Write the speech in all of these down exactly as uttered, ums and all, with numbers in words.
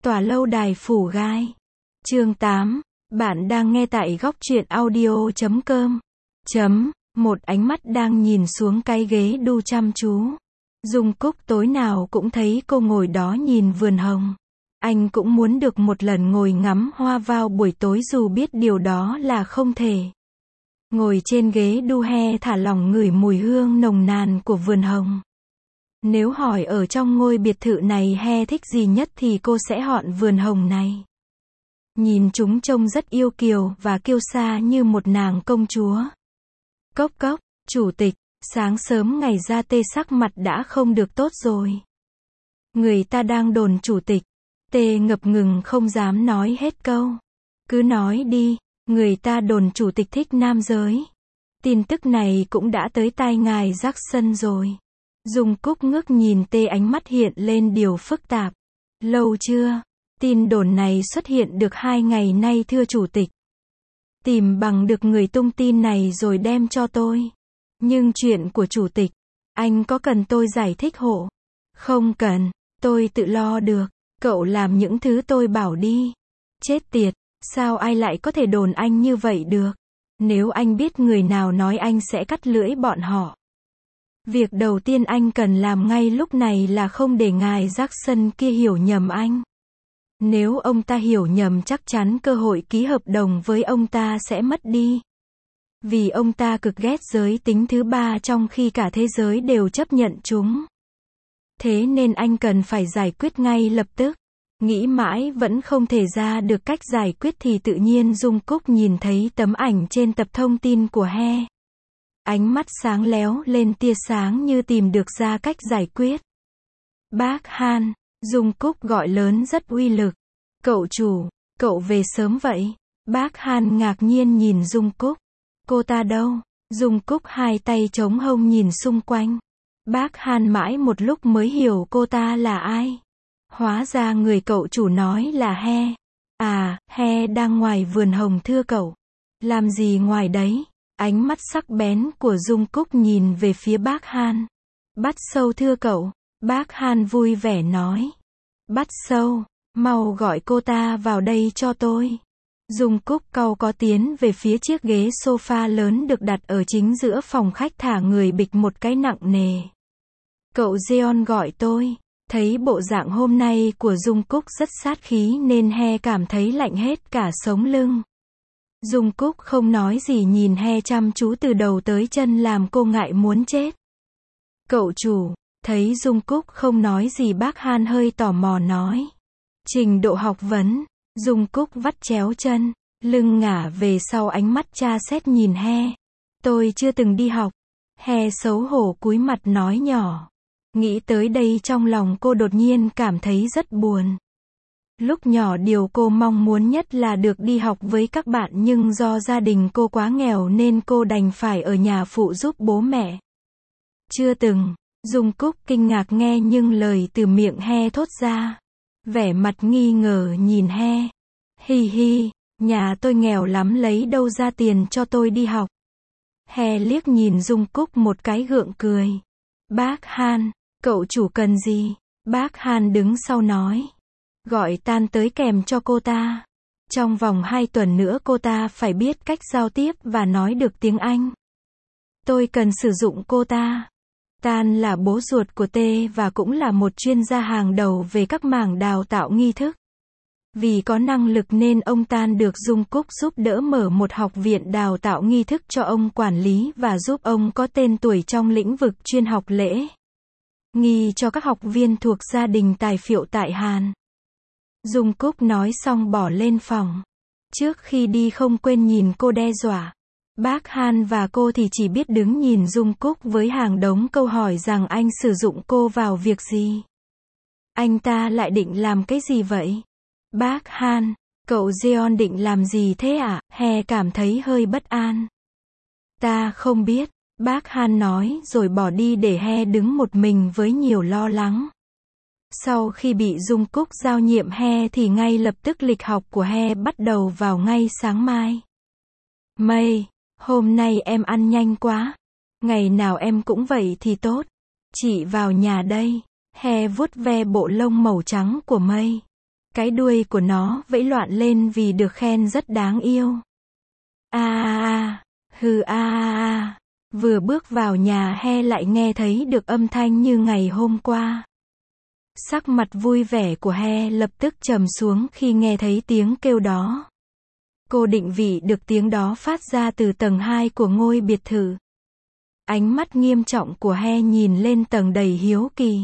Tòa lâu đài phủ gai. Chương tám. Bạn đang nghe tại góc truyện audio chấm com. Chấm. Một ánh mắt đang nhìn xuống cái ghế đu chăm chú. Dung Cúc tối nào cũng thấy cô ngồi đó nhìn vườn hồng. Anh cũng muốn được một lần ngồi ngắm hoa vào buổi tối dù biết điều đó là không thể. Ngồi trên ghế đu he thả lỏng ngửi mùi hương nồng nàn của vườn hồng. Nếu hỏi ở trong ngôi biệt thự này he thích gì nhất thì cô sẽ chọn vườn hồng này. Nhìn chúng trông rất yêu kiều và kiêu sa như một nàng công chúa. Cốc cốc, chủ tịch, sáng sớm ngày ra tê sắc mặt đã không được tốt rồi. Người ta đang đồn chủ tịch. Tê ngập ngừng không dám nói hết câu. Cứ nói đi, người ta đồn chủ tịch thích nam giới. Tin tức này cũng đã tới tai ngài Jackson rồi. Dung Cúc ngước nhìn Tê, ánh mắt hiện lên điều phức tạp. Lâu chưa? Tin đồn này xuất hiện được hai ngày nay thưa chủ tịch. Tìm bằng được người tung tin này rồi đem cho tôi. Nhưng chuyện của chủ tịch, anh có cần tôi giải thích hộ? Không cần, tôi tự lo được. Cậu làm những thứ tôi bảo đi. Chết tiệt, sao ai lại có thể đồn anh như vậy được? Nếu anh biết người nào nói anh sẽ cắt lưỡi bọn họ. Việc đầu tiên anh cần làm ngay lúc này là không để ngài Jackson kia hiểu nhầm anh. Nếu ông ta hiểu nhầm chắc chắn cơ hội ký hợp đồng với ông ta sẽ mất đi. Vì ông ta cực ghét giới tính thứ ba trong khi cả thế giới đều chấp nhận chúng. Thế nên anh cần phải giải quyết ngay lập tức. Nghĩ mãi vẫn không thể ra được cách giải quyết thì tự nhiên Dung Cúc nhìn thấy tấm ảnh trên tập thông tin của He. Ánh mắt sáng léo lên tia sáng như tìm được ra cách giải quyết. Bác Han, Dung Cúc gọi lớn rất uy lực. Cậu chủ, cậu về sớm vậy? Bác Han ngạc nhiên nhìn Dung Cúc. Cô ta đâu? Dung Cúc hai tay chống hông nhìn xung quanh. Bác Han mãi một lúc mới hiểu cô ta là ai. Hóa ra người cậu chủ nói là He. À, He đang ngoài vườn hồng thưa cậu. Làm gì ngoài đấy? Ánh mắt sắc bén của Dung Cúc nhìn về phía bác Han. Bắt sâu thưa cậu. Bác Han vui vẻ nói. Bắt sâu, mau gọi cô ta vào đây cho tôi. Dung Cúc cau có tiến về phía chiếc ghế sofa lớn được đặt ở chính giữa phòng khách, thả người bịch một cái nặng nề. Cậu Jeon gọi tôi. Thấy bộ dạng hôm nay của Dung Cúc rất sát khí nên He cảm thấy lạnh hết cả sống lưng. Dung Cúc không nói gì nhìn He chăm chú từ đầu tới chân làm cô ngại muốn chết. Cậu chủ, thấy Dung Cúc không nói gì bác Han hơi tò mò nói. Trình độ học vấn. Dung Cúc vắt chéo chân, lưng ngả về sau, ánh mắt tra xét nhìn He. Tôi chưa từng đi học. He xấu hổ cúi mặt nói nhỏ. Nghĩ tới đây trong lòng cô đột nhiên cảm thấy rất buồn. Lúc nhỏ điều cô mong muốn nhất là được đi học với các bạn, nhưng do gia đình cô quá nghèo nên cô đành phải ở nhà phụ giúp bố mẹ. Chưa từng. Dung Cúc kinh ngạc nghe nhưng lời từ miệng He thốt ra. Vẻ mặt nghi ngờ nhìn He. Hi hi, nhà tôi nghèo lắm, lấy đâu ra tiền cho tôi đi học. He liếc nhìn Dung Cúc một cái gượng cười. Bác Han, cậu chủ cần gì? Bác Han đứng sau nói. Gọi Tan tới kèm cho cô ta. Trong vòng hai tuần nữa cô ta phải biết cách giao tiếp và nói được tiếng Anh. Tôi cần sử dụng cô ta. Tan là bố ruột của Tê và cũng là một chuyên gia hàng đầu về các mảng đào tạo nghi thức. Vì có năng lực nên ông Tan được Dung Cúc giúp đỡ mở một học viện đào tạo nghi thức cho ông quản lý và giúp ông có tên tuổi trong lĩnh vực chuyên học lễ nghi cho các học viên thuộc gia đình tài phiệu tại Hàn. Dung Cúc nói xong bỏ lên phòng. Trước khi đi không quên nhìn cô đe dọa. Bác Han và cô thì chỉ biết đứng nhìn Dung Cúc với hàng đống câu hỏi rằng anh sử dụng cô vào việc gì. Anh ta lại định làm cái gì vậy? Bác Han, cậu Jeon định làm gì thế ạ? À? He cảm thấy hơi bất an. Ta không biết, bác Han nói rồi bỏ đi để He đứng một mình với nhiều lo lắng. Sau khi bị Dung Cúc giao nhiệm He thì ngay lập tức lịch học của He bắt đầu vào ngay sáng mai. Mây, hôm nay em ăn nhanh quá. Ngày nào em cũng vậy thì tốt. Chị vào nhà đây. He vuốt ve bộ lông màu trắng của Mây. Cái đuôi của nó vẫy loạn lên vì được khen rất đáng yêu. A a a, hừ a a a. Vừa bước vào nhà He lại nghe thấy được âm thanh như ngày hôm qua. Sắc mặt vui vẻ của He lập tức trầm xuống khi nghe thấy tiếng kêu đó. Cô định vị được tiếng đó phát ra từ tầng hai của ngôi biệt thự. Ánh mắt nghiêm trọng của He nhìn lên tầng đầy hiếu kỳ.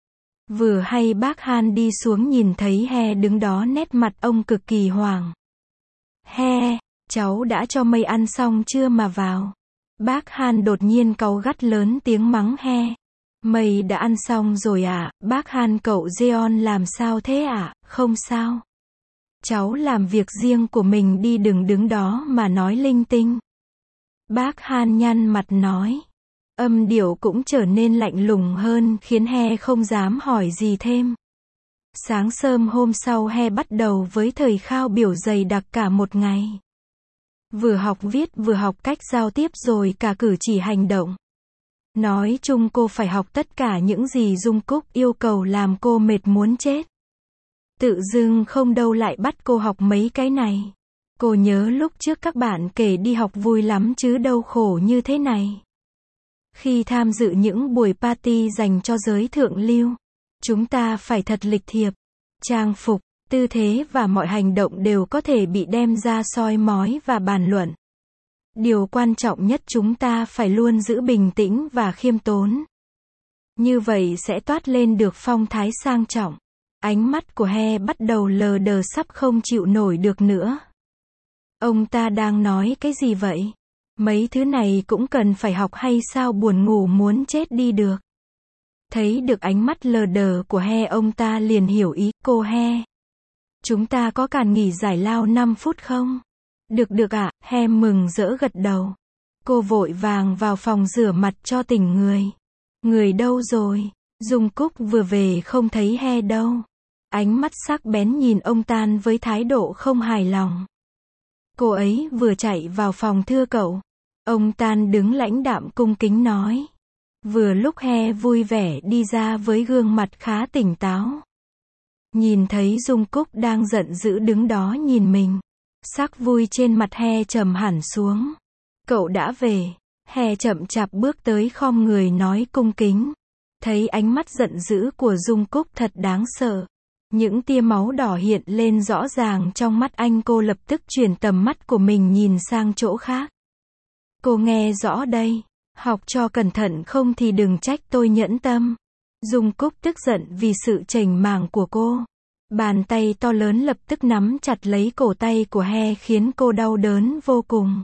Vừa hay bác Han đi xuống nhìn thấy He đứng đó, nét mặt ông cực kỳ hoảng. He, cháu đã cho Mây ăn xong chưa mà vào? Bác Han đột nhiên cáu gắt lớn tiếng mắng He. Mây đã ăn xong rồi à? Bác Han, cậu Jeon làm sao thế ạ? À? Không sao. Cháu làm việc riêng của mình đi, đừng đứng đó mà nói linh tinh. Bác Han nhăn mặt nói. Âm điệu cũng trở nên lạnh lùng hơn khiến He không dám hỏi gì thêm. Sáng sớm hôm sau He bắt đầu với thời khao biểu dày đặc cả một ngày. Vừa học viết vừa học cách giao tiếp rồi cả cử chỉ hành động. Nói chung cô phải học tất cả những gì Jungkook yêu cầu làm cô mệt muốn chết. Tự dưng không đâu lại bắt cô học mấy cái này. Cô nhớ lúc trước các bạn kể đi học vui lắm chứ đâu khổ như thế này. Khi tham dự những buổi party dành cho giới thượng lưu, chúng ta phải thật lịch thiệp. Trang phục, tư thế và mọi hành động đều có thể bị đem ra soi mói và bàn luận. Điều quan trọng nhất chúng ta phải luôn giữ bình tĩnh và khiêm tốn. Như vậy sẽ toát lên được phong thái sang trọng. Ánh mắt của He bắt đầu lờ đờ, sắp không chịu nổi được nữa. Ông ta đang nói cái gì vậy? Mấy thứ này cũng cần phải học hay sao, buồn ngủ muốn chết đi được. Thấy được ánh mắt lờ đờ của He, ông ta liền hiểu ý. Cô He, chúng ta có cần nghỉ giải lao năm phút không? Được được ạ, à? He mừng rỡ gật đầu. Cô vội vàng vào phòng rửa mặt cho tỉnh người. Người đâu rồi? Jungkook vừa về không thấy He đâu. Ánh mắt sắc bén nhìn ông Tan với thái độ không hài lòng. Cô ấy vừa chạy vào phòng, thưa cậu. Ông Tan đứng lãnh đạm cung kính nói. Vừa lúc He vui vẻ đi ra với gương mặt khá tỉnh táo. Nhìn thấy Jungkook đang giận dữ đứng đó nhìn mình. Sắc vui trên mặt He trầm hẳn xuống. Cậu đã về. He chậm chạp bước tới khom người nói cung kính. Thấy ánh mắt giận dữ của Jungkook thật đáng sợ. Những tia máu đỏ hiện lên rõ ràng trong mắt anh, cô lập tức chuyển tầm mắt của mình nhìn sang chỗ khác. Cô nghe rõ đây. Học cho cẩn thận không thì đừng trách tôi nhẫn tâm. Jungkook tức giận vì sự chểnh mảng của cô. Bàn tay to lớn lập tức nắm chặt lấy cổ tay của He khiến cô đau đớn vô cùng.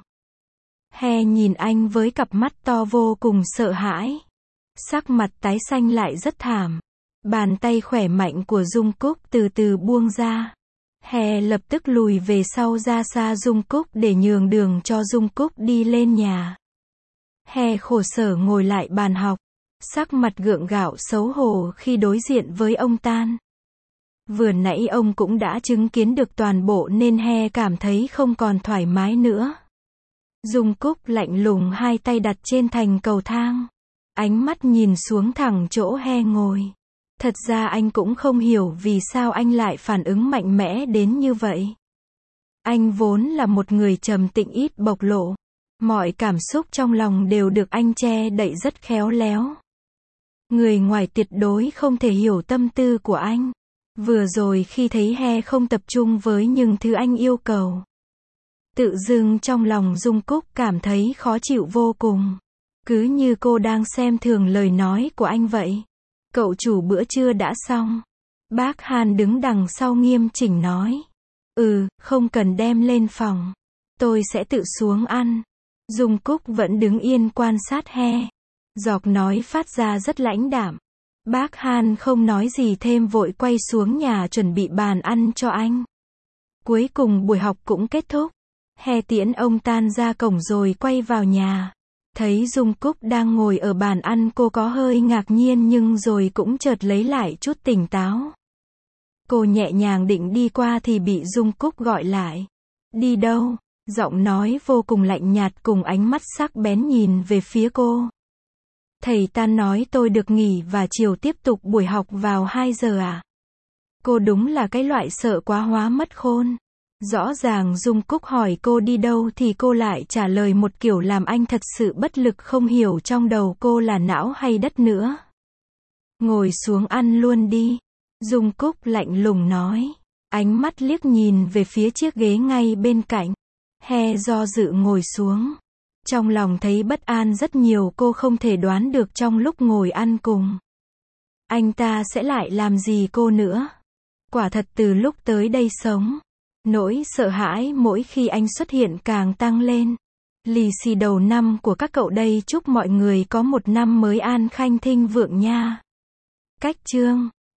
He nhìn anh với cặp mắt to vô cùng sợ hãi. Sắc mặt tái xanh lại rất thảm. Bàn tay khỏe mạnh của Jungkook từ từ buông ra. He lập tức lùi về sau ra xa Jungkook để nhường đường cho Jungkook đi lên nhà. He khổ sở ngồi lại bàn học. Sắc mặt gượng gạo xấu hổ khi đối diện với ông Tan. Vừa nãy ông cũng đã chứng kiến được toàn bộ nên He cảm thấy không còn thoải mái nữa. Jungkook lạnh lùng hai tay đặt trên thành cầu thang. Ánh mắt nhìn xuống thẳng chỗ He ngồi. Thật ra anh cũng không hiểu vì sao anh lại phản ứng mạnh mẽ đến như vậy. Anh vốn là một người trầm tĩnh ít bộc lộ. Mọi cảm xúc trong lòng đều được anh che đậy rất khéo léo. Người ngoài tuyệt đối không thể hiểu tâm tư của anh. Vừa rồi khi thấy He không tập trung với những thứ anh yêu cầu. Tự dưng trong lòng Jungkook cảm thấy khó chịu vô cùng. Cứ như cô đang xem thường lời nói của anh vậy. Cậu chủ, bữa trưa đã xong. Bác Han đứng đằng sau nghiêm chỉnh nói. Ừ, không cần đem lên phòng. Tôi sẽ tự xuống ăn. Jungkook vẫn đứng yên quan sát He. Giọng nói phát ra rất lãnh đạm. Bác Han không nói gì thêm, vội quay xuống nhà chuẩn bị bàn ăn cho anh. Cuối cùng buổi học cũng kết thúc. He tiễn ông Tan ra cổng rồi quay vào nhà. Thấy Jungkook đang ngồi ở bàn ăn, cô có hơi ngạc nhiên nhưng rồi cũng chợt lấy lại chút tỉnh táo. Cô nhẹ nhàng định đi qua thì bị Jungkook gọi lại. Đi đâu? Giọng nói vô cùng lạnh nhạt cùng ánh mắt sắc bén nhìn về phía cô. Thầy Tan nói tôi được nghỉ và chiều tiếp tục buổi học vào hai giờ à? Cô đúng là cái loại sợ quá hóa mất khôn. Rõ ràng Dung Cúc hỏi cô đi đâu thì cô lại trả lời một kiểu làm anh thật sự bất lực, không hiểu trong đầu cô là não hay đất nữa. Ngồi xuống ăn luôn đi. Dung Cúc lạnh lùng nói. Ánh mắt liếc nhìn về phía chiếc ghế ngay bên cạnh. He do dự ngồi xuống. Trong lòng thấy bất an rất nhiều, cô không thể đoán được trong lúc ngồi ăn cùng anh ta sẽ lại làm gì cô nữa. Quả thật từ lúc tới đây sống, nỗi sợ hãi mỗi khi anh xuất hiện càng tăng lên. Lì xì đầu năm của các cậu đây, chúc mọi người có một năm mới an khanh thịnh vượng nha. Cách chương